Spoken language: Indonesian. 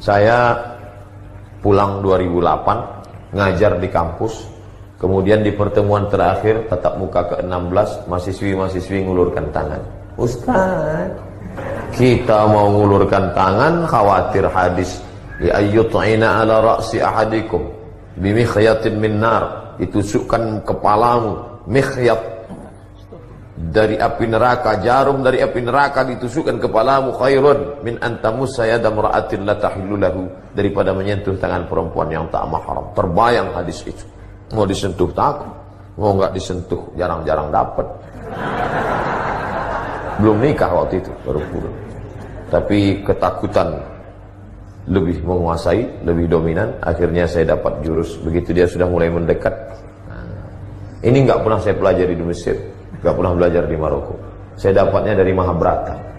Saya pulang 2008, ngajar di kampus. Kemudian di pertemuan terakhir tatap muka ke-16, mahasiswi-mahasiswi ngulurkan tangan. Ustaz, kita mau ngulurkan tangan, khawatir hadis ya ayyut'ina ala ra'si ahadikum bimikhyatin min nar, ditusukkan kepalamu mikhyat dari api neraka, jarum dari api neraka ditusukkan kepalamu, khairun min antamus sayada mra'atin la tahillu lahu, daripada menyentuh tangan perempuan yang tak mahram. Terbayang hadis itu. Mau disentuh takut, mau nggak disentuh jarang-jarang dapat. Belum nikah waktu itu, baru pulang. Tapi ketakutan lebih menguasai, lebih dominan. Akhirnya saya dapat jurus. Begitu dia sudah mulai mendekat. Ini nggak pernah saya pelajari di Mesir, nggak pernah belajar di Maroko. Saya dapatnya dari Mahabharata.